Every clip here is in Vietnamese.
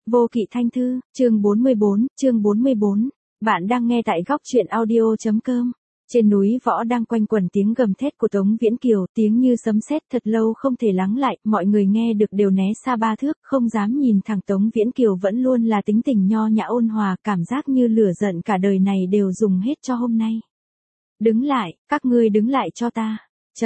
Vô Kỵ Thanh Thư, chương 44. Bạn đang nghe tại góc truyện audio.com. Trên núi Võ đang quanh quẩn tiếng gầm thét của Tống Viễn Kiều, tiếng như sấm sét thật lâu không thể lắng lại, mọi người nghe được đều né xa ba thước, không dám nhìn thẳng. Tống Viễn Kiều vẫn luôn là tính tình nho nhã ôn hòa, cảm giác như lửa giận cả đời này đều dùng hết cho hôm nay. Đứng lại, các ngươi đứng lại cho ta.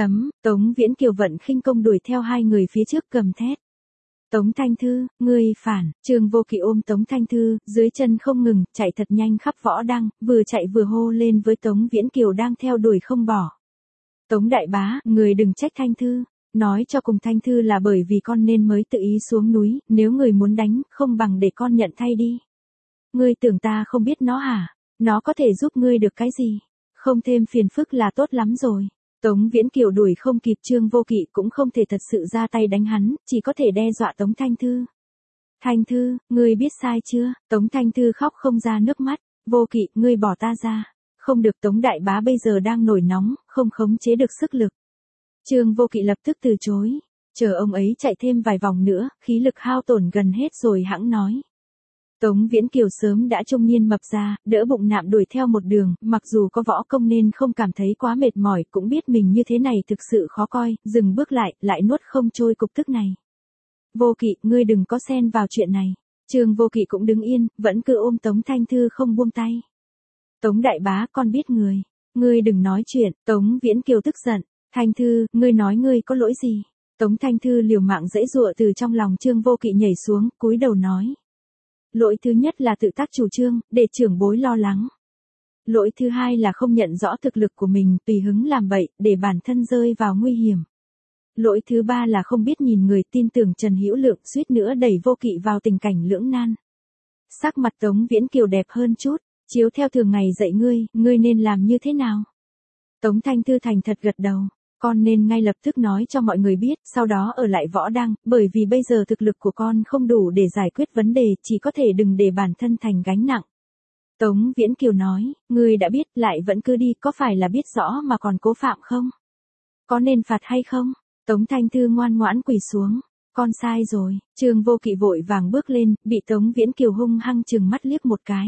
Tống Viễn Kiều vận khinh công đuổi theo hai người phía trước gầm thét. Tống Thanh Thư, ngươi phản. Trương Vô Kỵ ôm Tống Thanh Thư, dưới chân không ngừng, chạy thật nhanh khắp Võ Đăng, vừa chạy vừa hô lên với Tống Viễn Kiều đang theo đuổi không bỏ. Tống đại bá, người đừng trách Thanh Thư. Nói cho cùng Thanh Thư là bởi vì con nên mới tự ý xuống núi, nếu người muốn đánh, không bằng để con nhận thay đi. Ngươi tưởng ta không biết nó hả? Nó có thể giúp ngươi được cái gì? Không thêm phiền phức là tốt lắm rồi. Tống Viễn Kiều đuổi không kịp, Trương Vô Kỵ cũng không thể thật sự ra tay đánh hắn, chỉ có thể đe dọa Tống Thanh Thư. Thanh Thư, ngươi biết sai chưa? Tống Thanh Thư khóc không ra nước mắt. Vô Kỵ, ngươi bỏ ta ra. Không được, Tống đại bá bây giờ đang nổi nóng, không khống chế được sức lực. Trương Vô Kỵ lập tức từ chối. Chờ ông ấy chạy thêm vài vòng nữa, khí lực hao tổn gần hết rồi hẵng nói. Tống Viễn Kiều sớm đã trung niên mập ra, đỡ bụng nạm đuổi theo một đường, mặc dù có võ công nên không cảm thấy quá mệt mỏi, cũng biết mình như thế này thực sự khó coi, dừng bước lại nuốt không trôi cục tức này. Vô Kỵ, ngươi đừng có xen vào chuyện này. Trương Vô Kỵ cũng đứng yên, vẫn cứ ôm Tống Thanh Thư không buông tay. Tống đại bá, con biết người. Ngươi đừng nói chuyện. Tống Viễn Kiều tức giận. Thanh Thư, ngươi nói ngươi có lỗi gì? Tống Thanh Thư liều mạng giãy giụa từ trong lòng Trương Vô Kỵ nhảy xuống, cúi đầu nói. Lỗi thứ nhất là tự tác chủ trương, để trưởng bối lo lắng. Lỗi thứ hai là không nhận rõ thực lực của mình, tùy hứng làm bậy, để bản thân rơi vào nguy hiểm. Lỗi thứ ba là không biết nhìn người, tin tưởng Trần Hữu Lượng, suýt nữa đẩy Vô Kỵ vào tình cảnh lưỡng nan. Sắc mặt Tống Viễn Kiều đẹp hơn chút, chiếu theo thường ngày dạy ngươi nên làm như thế nào? Tống Thanh Thư thành thật gật đầu. Con nên ngay lập tức nói cho mọi người biết, sau đó ở lại Võ Đăng, bởi vì bây giờ thực lực của con không đủ để giải quyết vấn đề, chỉ có thể đừng để bản thân thành gánh nặng. Tống Viễn Kiều nói, ngươi đã biết, lại vẫn cứ đi, có phải là biết rõ mà còn cố phạm không? Có nên phạt hay không? Tống Thanh Thư ngoan ngoãn quỳ xuống. Con sai rồi. Trương Vô Kỵ vội vàng bước lên, bị Tống Viễn Kiều hung hăng trừng mắt liếc một cái.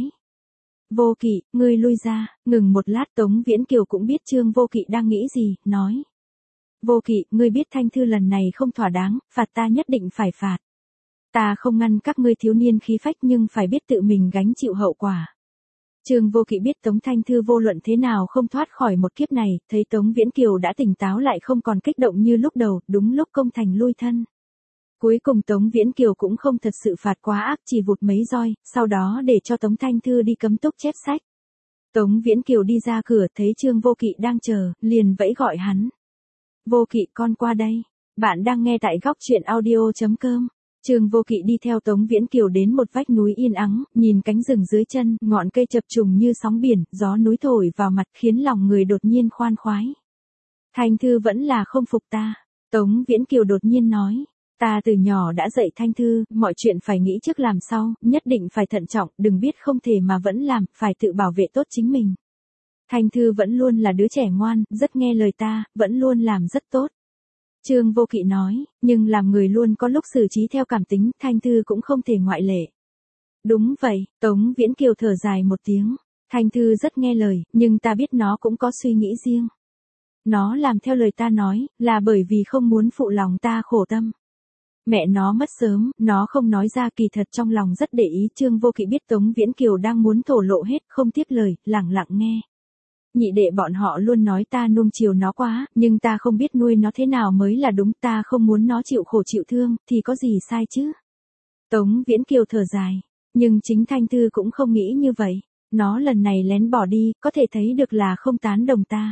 Vô Kỵ, ngươi lui ra. Ngừng một lát, Tống Viễn Kiều cũng biết Trương Vô Kỵ đang nghĩ gì, nói. Vô Kỵ, ngươi biết Thanh Thư lần này không thỏa đáng, phạt ta nhất định phải phạt. Ta không ngăn các ngươi thiếu niên khí phách nhưng phải biết tự mình gánh chịu hậu quả. Trương Vô Kỵ biết Tống Thanh Thư vô luận thế nào không thoát khỏi một kiếp này, thấy Tống Viễn Kiều đã tỉnh táo lại không còn kích động như lúc đầu, đúng lúc công thành lui thân. Cuối cùng Tống Viễn Kiều cũng không thật sự phạt quá ác, chỉ vụt mấy roi, sau đó để cho Tống Thanh Thư đi cấm túc chép sách. Tống Viễn Kiều đi ra cửa thấy Trương Vô Kỵ đang chờ, liền vẫy gọi hắn. Vô Kỵ, con qua đây. Bạn đang nghe tại góc truyện audio.com. Trương Vô Kỵ đi theo Tống Viễn Kiều đến một vách núi yên ắng, nhìn cánh rừng dưới chân, ngọn cây chập trùng như sóng biển, gió núi thổi vào mặt khiến lòng người đột nhiên khoan khoái. Thanh Thư vẫn là không phục ta. Tống Viễn Kiều đột nhiên nói. Ta từ nhỏ đã dạy Thanh Thư, mọi chuyện phải nghĩ trước làm sau, nhất định phải thận trọng, đừng biết không thể mà vẫn làm, phải tự bảo vệ tốt chính mình. Thanh Thư vẫn luôn là đứa trẻ ngoan, rất nghe lời ta, vẫn luôn làm rất tốt. Trương Vô Kỵ nói, nhưng làm người luôn có lúc xử trí theo cảm tính, Thanh Thư cũng không thể ngoại lệ. Đúng vậy, Tống Viễn Kiều thở dài một tiếng. Thanh Thư rất nghe lời, nhưng ta biết nó cũng có suy nghĩ riêng. Nó làm theo lời ta nói, là bởi vì không muốn phụ lòng ta khổ tâm. Mẹ nó mất sớm, nó không nói ra, kỳ thật trong lòng rất để ý. Trương Vô Kỵ biết Tống Viễn Kiều đang muốn thổ lộ hết, không tiếp lời, lẳng lặng nghe. Nhị đệ bọn họ luôn nói ta nuông chiều nó quá, nhưng ta không biết nuôi nó thế nào mới là đúng, ta không muốn nó chịu khổ chịu thương, thì có gì sai chứ? Tống Viễn Kiều thở dài, nhưng chính Thanh Thư cũng không nghĩ như vậy, nó lần này lén bỏ đi, có thể thấy được là không tán đồng ta.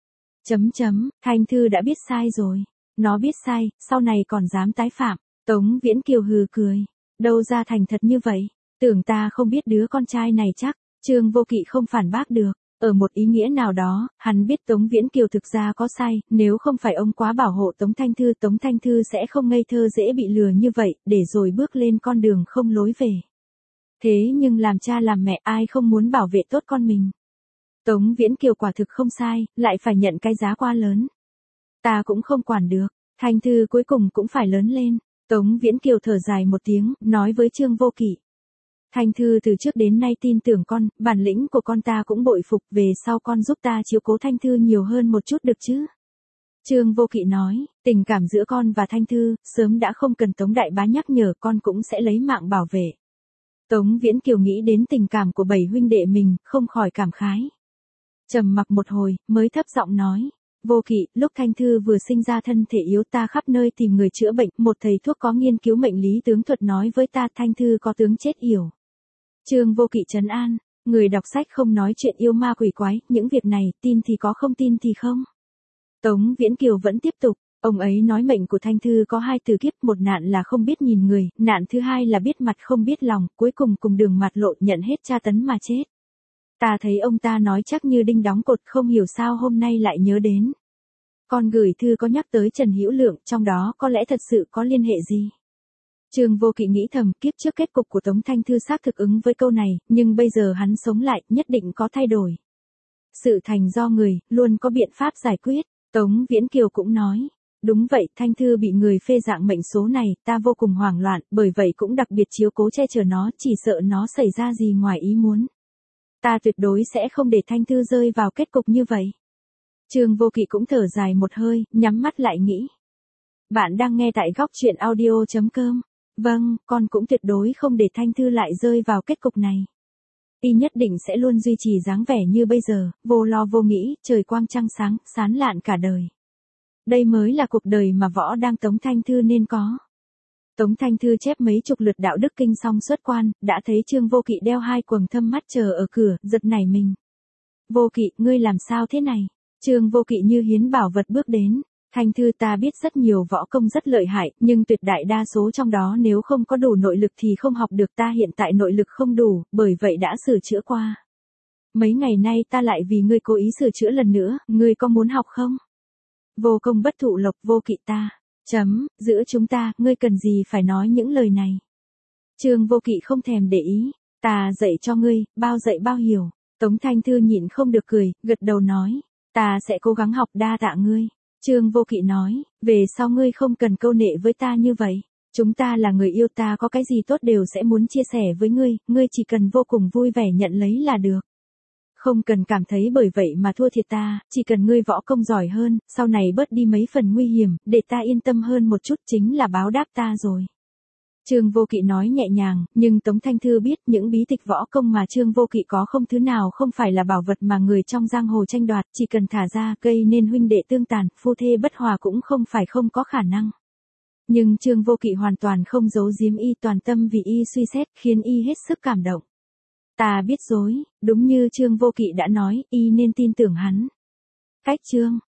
Thanh Thư đã biết sai rồi, nó biết sai, sau này còn dám tái phạm. Tống Viễn Kiều hừ cười, đâu ra thành thật như vậy, tưởng ta không biết đứa con trai này chắc. Trương Vô Kỵ không phản bác được. Ở một ý nghĩa nào đó, hắn biết Tống Viễn Kiều thực ra có sai, nếu không phải ông quá bảo hộ Tống Thanh Thư sẽ không ngây thơ dễ bị lừa như vậy, để rồi bước lên con đường không lối về. Thế nhưng làm cha làm mẹ ai không muốn bảo vệ tốt con mình. Tống Viễn Kiều quả thực không sai, lại phải nhận cái giá quá lớn. Ta cũng không quản được, Thanh Thư cuối cùng cũng phải lớn lên. Tống Viễn Kiều thở dài một tiếng, nói với Trương Vô Kỵ. Thanh Thư từ trước đến nay tin tưởng con, bản lĩnh của con ta cũng bội phục, về sau con giúp ta chiếu cố Thanh Thư nhiều hơn một chút được chứ. Trương Vô Kỵ nói, tình cảm giữa con và Thanh Thư, sớm đã không cần Tống đại bá nhắc nhở, con cũng sẽ lấy mạng bảo vệ. Tống Viễn Kiều nghĩ đến tình cảm của 7 huynh đệ mình, không khỏi cảm khái. Trầm mặc một hồi, mới thấp giọng nói. Vô Kỵ, lúc Thanh Thư vừa sinh ra thân thể yếu, ta khắp nơi tìm người chữa bệnh, một thầy thuốc có nghiên cứu mệnh lý tướng thuật nói với ta Thanh Thư có tướng chết yểu. Trương Vô Kỵ trấn an, người đọc sách không nói chuyện yêu ma quỷ quái, những việc này, tin thì có không tin thì không. Tống Viễn Kiều vẫn tiếp tục, ông ấy nói mệnh của Thanh Thư có 2 từ kiếp, một nạn là không biết nhìn người, nạn thứ 2 là biết mặt không biết lòng, cuối cùng cùng đường mặt lộ nhận hết tra tấn mà chết. Ta thấy ông ta nói chắc như đinh đóng cột, không hiểu sao hôm nay lại nhớ đến. Con gửi thư có nhắc tới Trần Hữu Lượng, trong đó có lẽ thật sự có liên hệ gì. Trương Vô Kỵ nghĩ thầm, kiếp trước kết cục của Tống Thanh Thư xác thực ứng với câu này, nhưng bây giờ hắn sống lại, nhất định có thay đổi. Sự thành do người, luôn có biện pháp giải quyết. Tống Viễn Kiều cũng nói, đúng vậy, Thanh Thư bị người phê dạng mệnh số này, ta vô cùng hoảng loạn, bởi vậy cũng đặc biệt chiếu cố che chở nó, chỉ sợ nó xảy ra gì ngoài ý muốn. Ta tuyệt đối sẽ không để Thanh Thư rơi vào kết cục như vậy. Trương Vô Kỵ cũng thở dài một hơi, nhắm mắt lại nghĩ. Bạn đang nghe tại góc truyện audio.com. Vâng, con cũng tuyệt đối không để Thanh Thư lại rơi vào kết cục này. Y nhất định sẽ luôn duy trì dáng vẻ như bây giờ, vô lo vô nghĩ, trời quang trăng sáng, sán lạn cả đời. Đây mới là cuộc đời mà võ đang Tống Thanh Thư nên có. Tống Thanh Thư chép mấy chục lượt đạo đức kinh xong xuất quan, đã thấy Trương Vô Kỵ đeo 2 quầng thâm mắt chờ ở cửa, giật nảy mình. Vô Kỵ, ngươi làm sao thế này? Trương Vô Kỵ như hiến bảo vật bước đến. Thanh Thư, ta biết rất nhiều võ công rất lợi hại, nhưng tuyệt đại đa số trong đó nếu không có đủ nội lực thì không học được, ta hiện tại nội lực không đủ, bởi vậy đã sửa chữa qua. Mấy ngày nay ta lại vì ngươi cố ý sửa chữa lần nữa, ngươi có muốn học không? Vô công bất thụ lộc, Vô Kỵ ta. Giữa chúng ta, ngươi cần gì phải nói những lời này? Trương Vô Kỵ không thèm để ý, ta dạy cho ngươi, bao dạy bao hiểu. Tống Thanh Thư nhịn không được cười, gật đầu nói, ta sẽ cố gắng học, đa tạ ngươi. Trương Vô Kỵ nói, về sau ngươi không cần câu nệ với ta như vậy. Chúng ta là người yêu, ta có cái gì tốt đều sẽ muốn chia sẻ với ngươi chỉ cần vô cùng vui vẻ nhận lấy là được. Không cần cảm thấy bởi vậy mà thua thiệt ta, chỉ cần ngươi võ công giỏi hơn, sau này bớt đi mấy phần nguy hiểm, để ta yên tâm hơn một chút chính là báo đáp ta rồi. Trương Vô Kỵ nói nhẹ nhàng, nhưng Tống Thanh Thư biết những bí tịch võ công mà Trương Vô Kỵ có không thứ nào không phải là bảo vật mà người trong giang hồ tranh đoạt, chỉ cần thả ra gây nên huynh đệ tương tàn, phu thê bất hòa cũng không phải không có khả năng. Nhưng Trương Vô Kỵ hoàn toàn không giấu giếm y, toàn tâm vì y suy xét, khiến y hết sức cảm động. Ta biết rồi, đúng như Trương Vô Kỵ đã nói, y nên tin tưởng hắn. Cách chương